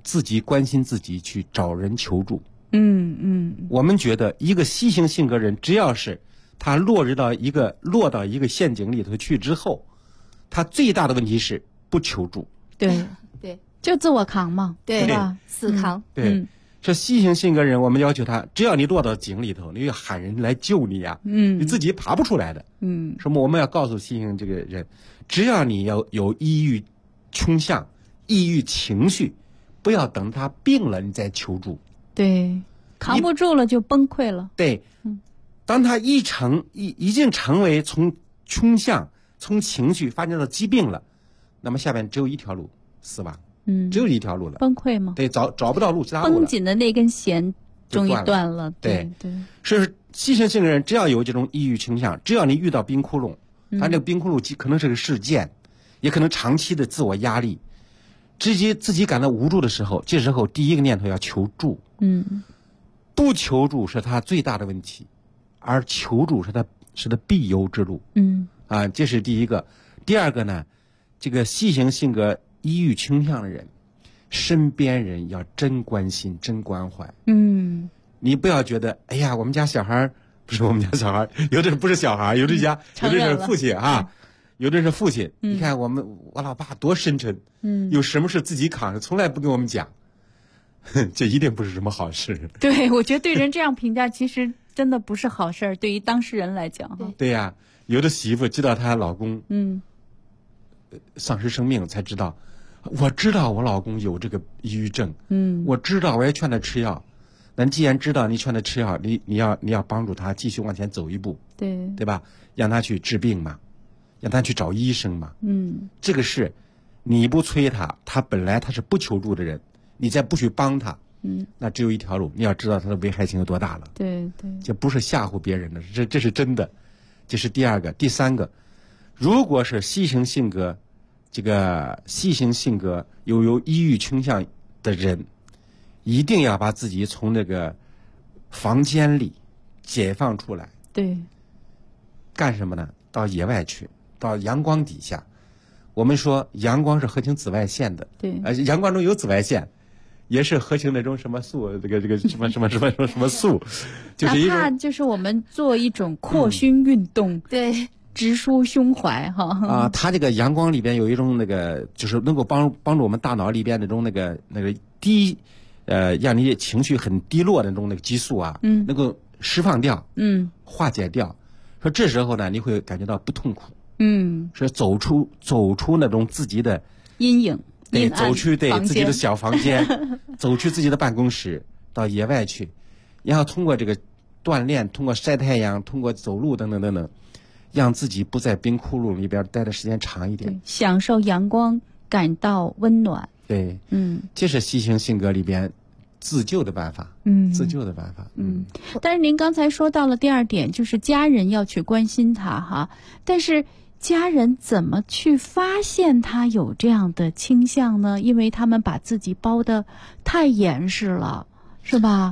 自己关心自己，去找人求助。 我们觉得一个 C 型性格人，只要是他落到一个陷阱里头去之后，他最大的问题是不求助。 对，就自我扛嘛， 对吧？ 死扛。 对，这 C 型性格人，我们要求他，只要你落到井里头，你要喊人来救你呀，你自己爬不出来的。什么？我们要告诉 C 型这个人，只要你要有抑郁倾向、抑郁情绪，不要等他病了你再求助。 对，扛不住了就崩溃了。 对，当他已经成为从倾向、从情绪发展到疾病了，那么下面只有一条路，死亡。只有一条路了， 崩溃吗？ 对，找不到路，其他路了。 绷紧的那根弦终于断了。对， 是牺牲性的人，只要有这种抑郁倾向，只要你遇到冰窟窿，他这个冰窟窿可能是个事件，也可能长期的自我压力，直接自己感到无助的时候，这时候第一个念头要求助。不求助是他最大的问题，而求助是他必由之路。这是第一个。第二个呢，这个 C 型性格抑郁倾向的人，身边人要真关心、真关怀。你不要觉得，哎呀，我们家小孩不是我们家小孩，有的人不是小孩，有的家有的是父亲啊，有的是父亲。你看我老爸多深沉，有什么事自己扛着，从来不跟我们讲，这一定不是什么好事。 对，我觉得对人这样评价，其实真的不是好事儿，对于当事人来讲。 对呀，有的媳妇知道她老公丧失生命才知道，我知道我老公有这个抑郁症，我知道，我也劝他吃药。但既然知道你劝他吃药，你要帮助他继续往前走一步，对吧？让他去治病嘛，让他去找医生嘛。这个事你不催他本来他是不求助的人，你再不去帮他，那只有一条路，你要知道他的危害性有多大了。对，这不是吓唬别人的，这是真的。这是第二个。第三个，如果是 C 型性格，这个 C 型性格有抑郁倾向的人，一定要把自己从那个房间里解放出来。对，干什么呢？到野外去，到阳光底下。我们说阳光是合成紫外线的，对，阳光中有紫外线，也是合成那种什么素，这个什么素，就是哪怕就是我们做一种扩胸运动， 对， 直抒胸怀哈。 它这个阳光里边有一种那个，就是能够帮助我们大脑里边那种那个让你情绪很低落的那种那个激素啊，能够释放掉，化解掉。说这时候呢，你会感觉到不痛苦，是走出那种自己的阴影， 对，走出自己的小房间，走去自己的办公室，到野外去，然后通过这个锻炼，通过晒太阳，通过走路等等等等，让自己不在冰窟窿里边待的时间长一点， 享受阳光，感到温暖。 对，这是 C 型性格里边自救的办法，自救的办法。 但是您刚才说到了第二点，就是家人要去关心他哈，但是家人怎么去发现他有这样的倾向呢？因为他们把自己包得太严实了，是吧？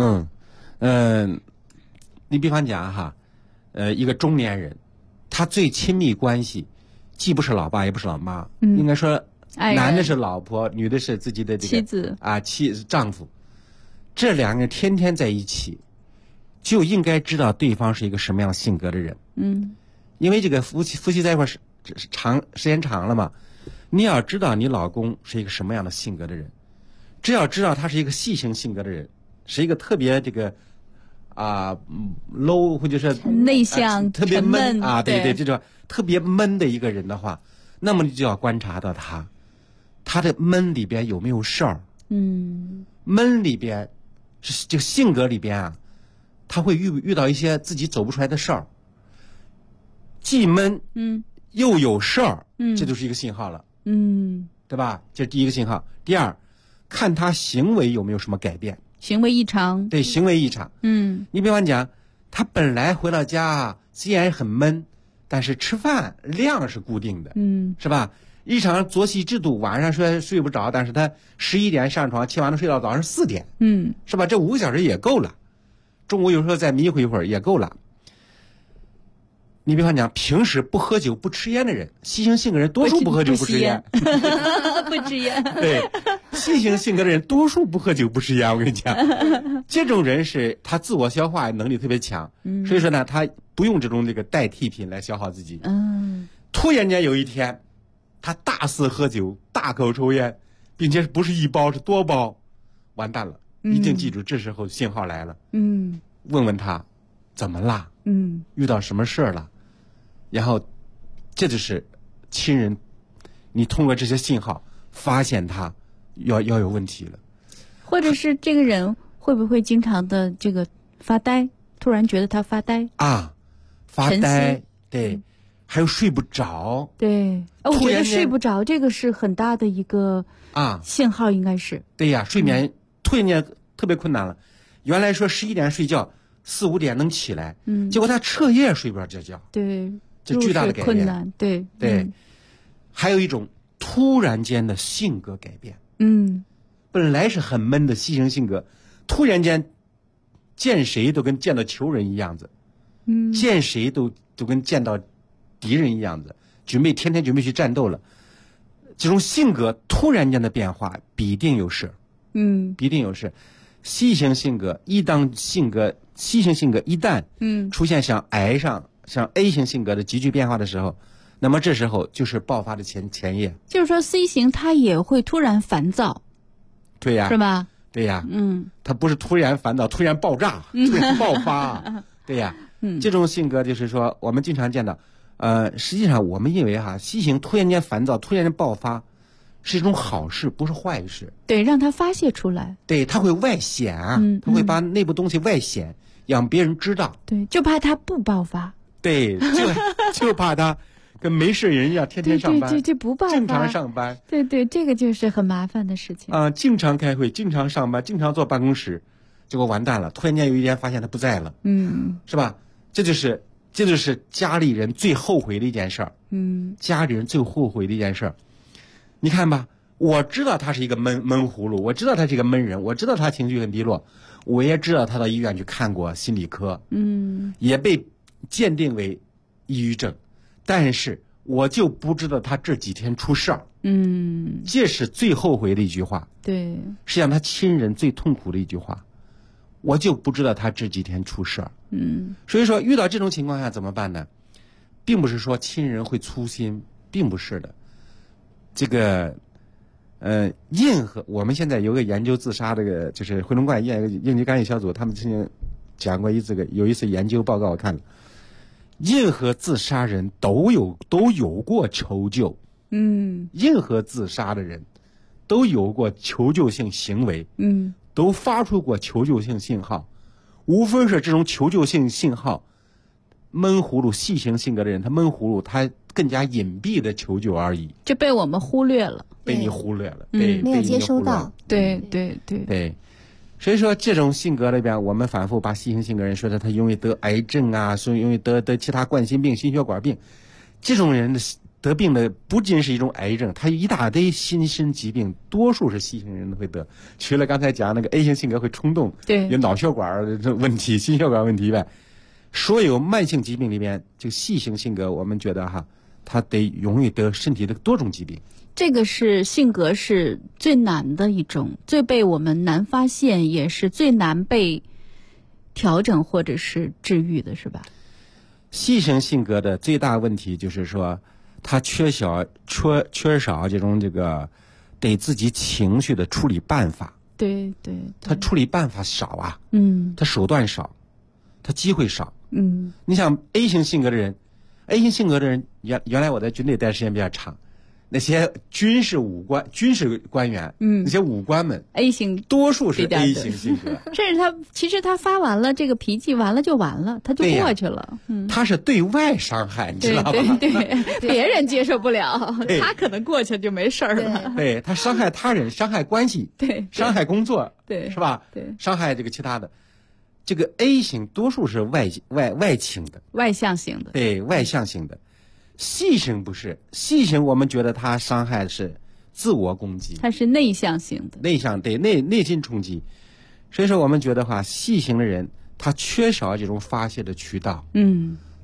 你比方讲哈，一个中年人，他最亲密关系既不是老爸也不是老妈，应该说男的是老婆，女的是自己的这个妻子啊， 丈夫，这两个人天天在一起，就应该知道对方是一个什么样的性格的人。因为这个夫妻在一块时间长了嘛，你要知道你老公是一个什么样的性格的人，只要知道他是一个 C 型性格的人，是一个特别这个low 或者是内向、 特别闷啊，对，这种特别闷的一个人的话，那么你就要观察到他的闷里边有没有事儿。闷里边是这个性格里边啊，他会遇到一些自己走不出来的事儿，既闷又有事儿，这就是一个信号了。对吧？这是第一个信号。第二，看他行为有没有什么改变， 行为异常。 对，行为异常。你比方讲，他本来回到家虽然很闷，但是吃饭量是固定的，是吧？日常作息制度，晚上睡不着，但是他11点上床，起码能睡到早上4点，是吧？这5个小时也够了。中午有时候再迷糊一会儿也够了。 你比方讲，平时不喝酒不吃烟的人，细型性格人多数不喝酒不吃烟， 不吃烟。 对，细型性格的人多数不喝酒不吃烟。我跟你讲，这种人是他自我消化能力特别强，所以说呢，他不用这个代替品来消耗自己。突然间有一天，他大肆喝酒，大口抽烟，并且不是一包是多包，完蛋了，一定记住，这时候信号来了。问问他怎么啦？遇到什么事儿了？然后，这就是亲人，你通过这些信号发现他要有问题了， 或者是这个人会不会经常的这个发呆？突然觉得他发呆啊，发呆，对，还有睡不着， 对，我觉得睡不着这个是很大的一个信号，应该是对呀，睡眠突然间特别困难了。原来说11点睡觉，4、5点能起来，结果他彻夜睡不着觉， 对。 这巨大的改变， 困难，对对，还有一种突然间的性格改变，本来是很闷的细型性格，突然间见谁都跟见到仇人一样子，见谁都跟见到敌人一样子，天天准备去战斗了。这种性格突然间的变化，必定有事，必定有事。细型性格一旦出现像癌上。像 A 型性格的急剧变化的时候，那么这时候就是爆发的前夜。 就是说 C 型他也会突然烦躁， 对呀， 是吧？ 对呀，他不是突然烦躁，突然爆炸，突然爆发，对呀，这种性格就是说我们经常见到，实际上我们认为C 型突然间烦躁，突然间爆发，是一种好事，不是坏事。 对，让他发泄出来。 对，他会外显他会把内部东西外显，让别人知道。 对，就怕他不爆发。 对，就怕他跟没事人一样天天上班， 这不爆发， 正常上班。 对，这个就是很麻烦的事情经常开会，经常上班，经常坐办公室，结果完蛋了。突然间有一天发现他不在了，是吧？这就是家里人最后悔的一件事儿。家里人最后悔的一件事儿，你看吧，我知道他是一个闷葫芦，我知道他是一个闷人，我知道他情绪很低落，我也知道他到医院去看过心理科，也被鉴定为抑郁症，但是我就不知道他这几天出事儿。这是最后悔的一句话。 对， 实际上他亲人最痛苦的一句话，我就不知道他这几天出事儿。所以说遇到这种情况下怎么办呢？并不是说亲人会粗心，并不是的。这个任何我们现在有个研究自杀的，就是回龙观应急干预小组，他们曾经讲过有一次研究报告，我看了。任何自杀人都有过求救，任何自杀的人都有过求救性行为，都发出过求救性信号，无非是这种求救性信号，闷葫芦细型性格的人，他闷葫芦，他更加隐蔽的求救而已， 就被我们忽略了， 被你忽略了， 没有接收到， 对。 所以说这种性格里边，我们反复把细型性格人说的他容易得癌症啊，说容易得其他冠心病、心血管病。这种人的得病的不仅是一种癌症，他一大堆心身疾病，多数是细型人都会得。除了刚才讲那个 A 型性格会冲动， 对， 有脑血管的问题、心血管问题以外，所有慢性疾病里边，这个细型性格，我们觉得他得容易得身体的多种疾病。 这个是性格是最难的一种，最被我们难发现，也是最难被调整或者是治愈的，是吧？ 细型性格的最大问题就是说，他缺少这种对自己情绪的处理办法。 对， 他处理办法少啊，他手段少，他机会少。你想 A 型性格的人，原来我在军队待时间比较长。那些军事官员，那些武官们 ，A 型多数是 A 型性格， 甚至其实他发完了这个脾气，完了就完了，他就过去了。 他是对外伤害，你知道吧？ 对，别人接受不了，他可能过去就没事了。 对，他伤害他人，伤害关系， 对， 伤害工作， 对， 是吧？ 对， 伤害这个其他的。这个 A 型多数是外倾的， 外向型的， 对，外向型的。细型不是，细型我们觉得他伤害是自我攻击， 他是内向型的， 内心冲击。所以说我们觉得细型的人他缺少这种发泄的渠道，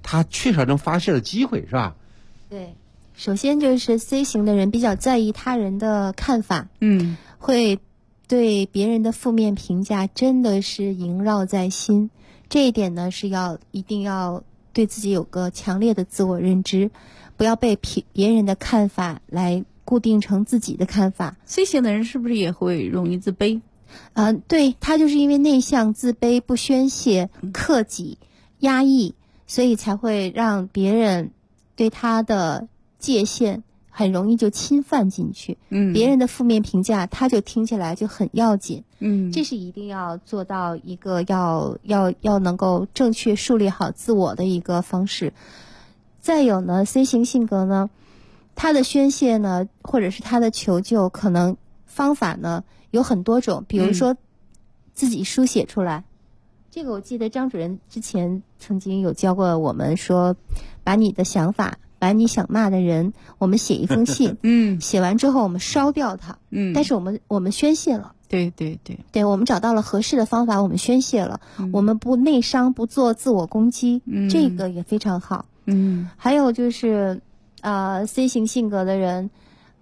他缺少这种发泄的机会，是吧？ 对，首先就是 C 型的人比较在意他人的看法，会对别人的负面评价真的是萦绕在心。这一点呢，是一定要对自己有个强烈的自我认知，不要被别人的看法来固定成自己的看法。 C 型的人是不是也会容易自卑？ 对，他就是因为内向、自卑、不宣泄、克己、压抑，所以才会让别人对他的界限很容易就侵犯进去。别人的负面评价他就听起来就很要紧。这是一定要做到一个要能够正确树立好自我的一个方式。再有呢， C 型性格呢，他的宣泄呢，或者是他的求救，可能方法呢有很多种，比如说自己书写出来。这个我记得张主任之前曾经有教过我们说，把你的想法，把你想骂的人，我们写一封信，写完之后我们烧掉它，但是我们宣泄了。对，我们找到了合适的方法，我们宣泄了，我们不内伤，不做自我攻击，这个也非常好。还有就是C 型性格的人，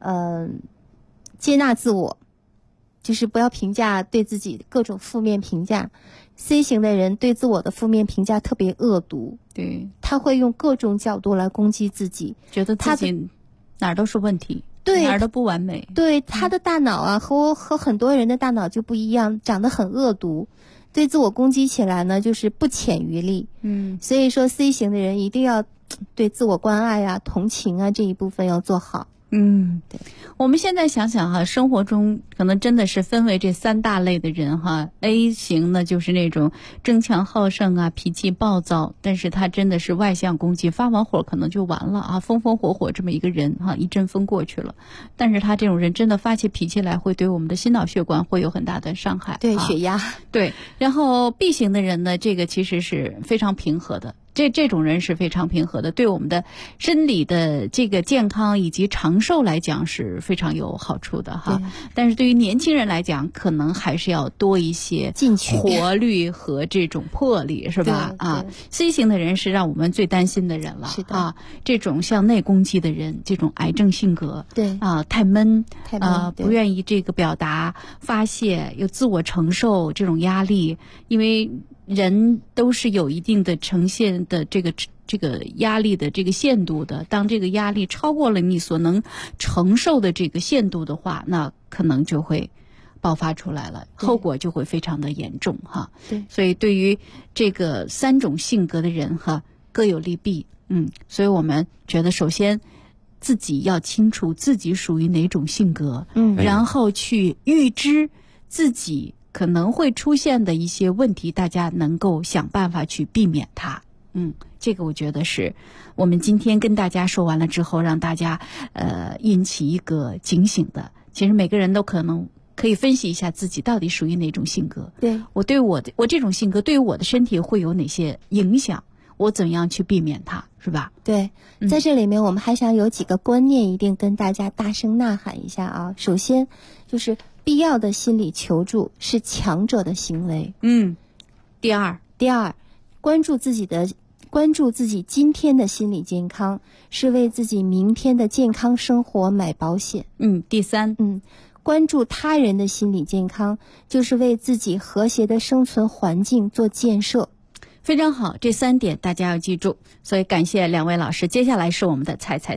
接纳自我，就是不要评价对自己各种负面评价。C 型的人对自我的负面评价特别恶毒， 对， 他会用各种角度来攻击自己， 觉得自己哪儿都是问题， 对， 哪儿都不完美。 对，他的大脑啊和很多人的大脑就不一样，长得很恶毒，对自我攻击起来呢就是不浅余力。所以说 C 型的人一定要对自我关爱啊、同情啊这一部分要做好。 对，我们现在想想哈，生活中可能真的是分为这3大类的人哈。A 型呢，就是那种争强好胜啊，脾气暴躁，但是他真的是外向攻击，发完火可能就完了啊，风风火火这么一个人哈，一阵风过去了。但是他这种人真的发起脾气来，会对我们的心脑血管会有很大的伤害， 对，血压。 对，然后 B 型的人呢，这个其实是非常平和的。这种人是非常平和的，对我们的身体的这个健康以及长寿来讲是非常有好处的哈。但是对于年轻人来讲，可能还是要多一些活力和这种魄力，是吧？C 型的人是让我们最担心的人了。 是的这种向内攻击的人，这种癌症性格， 对太闷， 不愿意这个表达发泄，有自我承受这种压力，因为人都是有一定的呈现的这个压力的这个限度的，当这个压力超过了你所能承受的这个限度的话，那可能就会爆发出来了，后果就会非常的严重哈。 对， 所以对于这个3种性格的人哈，各有利弊。所以我们觉得首先自己要清楚自己属于哪种性格，然后去预知自己可能会出现的一些问题，大家能够想办法去避免它。这个我觉得是我们今天跟大家说完了之后，让大家引起一个警醒的。其实每个人都可能可以分析一下自己到底属于哪种性格。 对， 我这种性格对于我的身体会有哪些影响？我怎样去避免它，是吧？ 对，在这里面我们还想有几个观念一定跟大家大声呐喊一下啊。首先就是必要的心理求助是强者的行为。第二，关注自己今天的心理健康，是为自己明天的健康生活买保险。 第三， 关注他人的心理健康，就是为自己和谐的生存环境做建设。 非常好，这3点大家要记住。所以感谢2位老师。接下来是我们的猜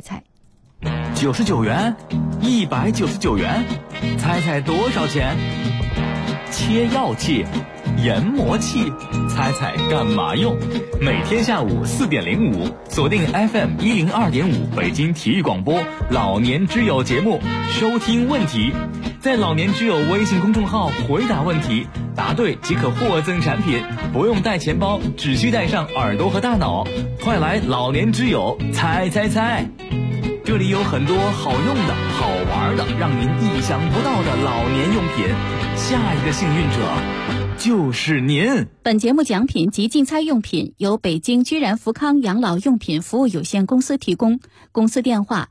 99元，199元，猜猜多少钱？切药器、研磨器，猜猜干嘛用？每天下午4点05，锁定 FM 102.5北京体育广播老年之友节目，收听问题，在老年之友微信公众号回答问题，答对即可获赠产品，不用带钱包，只需带上耳朵和大脑。快来老年之友猜，这里有很多好用的、好玩的，让您意想不到的老年用品。下一个幸运者就是您。 本节目奖品及竞猜用品由北京居然福康养老用品服务有限公司提供，公司电话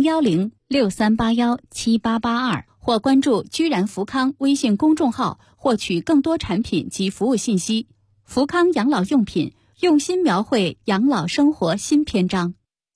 01063817882，或关注居然福康微信公众号获取更多产品及服务信息。福康养老用品用心描绘养老生活新篇章。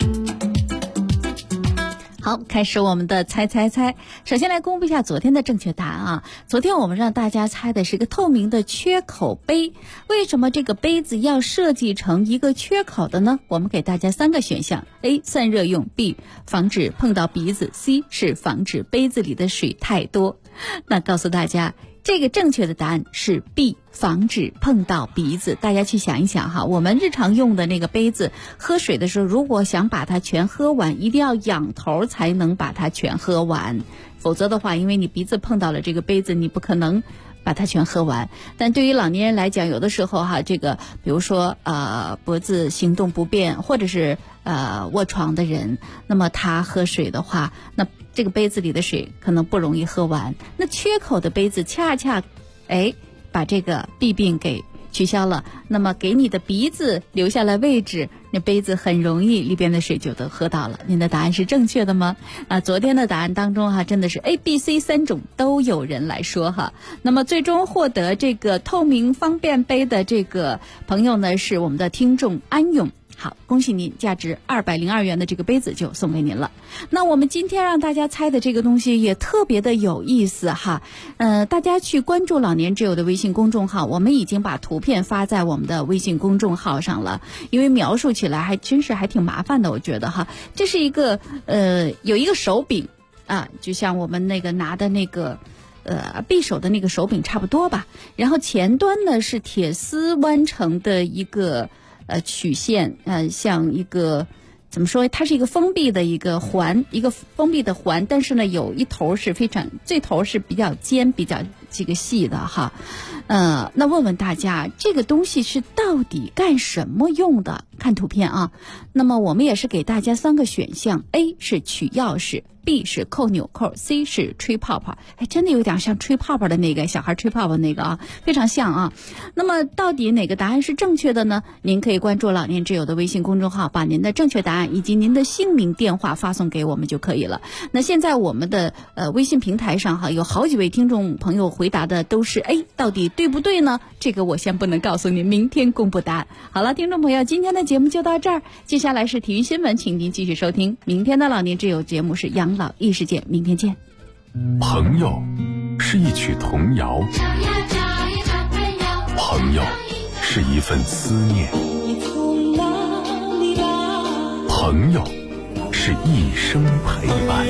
好，开始我们的猜猜猜。首先来公布一下昨天的正确答案啊。昨天我们让大家猜的是个透明的缺口杯，为什么这个杯子要设计成一个缺口的呢？我们给大家3个选项 ：A. 散热用 ；B. 防止碰到鼻子 ；C. 是防止杯子里的水太多。那告诉大家，这个正确的答案是 B， 防止碰到鼻子。大家去想一想哈，我们日常用的那个杯子，喝水的时候，如果想把它全喝完，一定要仰头才能把它全喝完，否则的话，因为你鼻子碰到了这个杯子，你不可能把它全喝完。但对于老年人来讲，有的时候哈，这个比如说脖子行动不便，或者是卧床的人，那么他喝水的话，那这个杯子里的水可能不容易喝完。那缺口的杯子恰恰把这个弊病给取消了，那么给你的鼻子留下了位置，那杯子很容易里边的水就都喝到了。您的答案是正确的吗？昨天的答案当中哈，真的是 A、B、C 3种都有人来说哈。那么最终获得这个透明方便杯的这个朋友呢，是我们的听众安勇。好，恭喜您，价值202元的这个杯子就送给您了。那我们今天让大家猜的这个东西也特别的有意思哈。大家去关注老年之友的微信公众号，我们已经把图片发在我们的微信公众号上了，因为描述起来还真是还挺麻烦的，我觉得哈。这是一个有一个手柄啊，就像我们那个拿的那个匕首的那个手柄差不多吧。然后前端呢是铁丝弯成的一个曲线，像一个怎么说？它是一个封闭的一个环，一个封闭的环，但是呢，有一头是最头是比较尖、比较这个细的哈。那问问大家，这个东西是到底干什么用的？看图片啊。那么我们也是给大家3个选项 ：A 是取钥匙。B 是扣纽扣 ，C 是吹泡泡，真的有点像吹泡泡的那个小孩吹泡泡那个啊，非常像啊。那么到底哪个答案是正确的呢？您可以关注老年之友的微信公众号，把您的正确答案以及您的姓名、电话发送给我们就可以了。那现在我们的微信平台上哈，有好几位听众朋友回答的都是到底对不对呢？这个我先不能告诉您，明天公布答案。好了，听众朋友，今天的节目就到这儿，接下来是体育新闻，请您继续收听明天的老年之友节目，是养老异世界，明天见。 朋友是一曲童谣，朋友是一份思念，朋友是一生陪伴。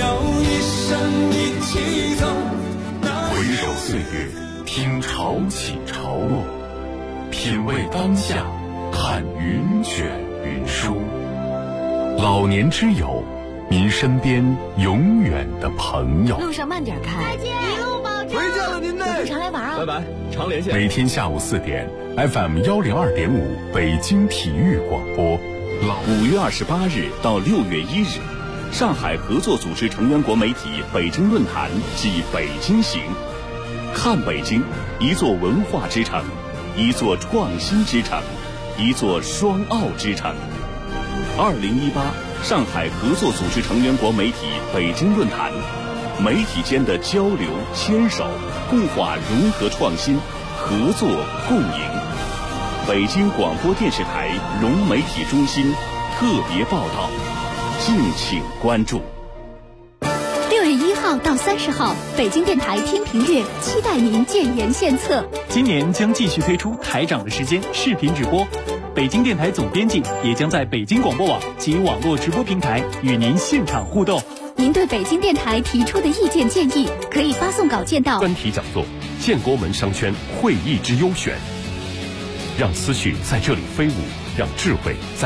回首岁月，听潮起潮落，品味当下，看云卷云舒。老年之友，您身边永远的朋友。 路上慢点开，再见，一路保重。回家了您呢，有空常来玩啊。拜拜，常连线。 每天下午4点 ，FM 102.5北京体育广播。 5月28日到6月1日，上海合作组织成员国媒体北京论坛暨北京行，看北京，一座文化之城，一座创新之城，一座双奥之城。2018上海合作组织成员国媒体北京论坛，媒体间的交流、牵手、固化、融合、创新、合作共赢。北京广播电视台融媒体中心特别报道，敬请关注。 6月1号到30号，北京电台天平月期待您建言献策。 今年将继续推出台长的时间视频直播，北京电台总编辑也将在北京广播网及网络直播平台与您现场互动。 您对北京电台提出的意见建议，可以发送稿件到专题讲座《建国门商圈会议之优选》，让思绪在这里飞舞，让智慧在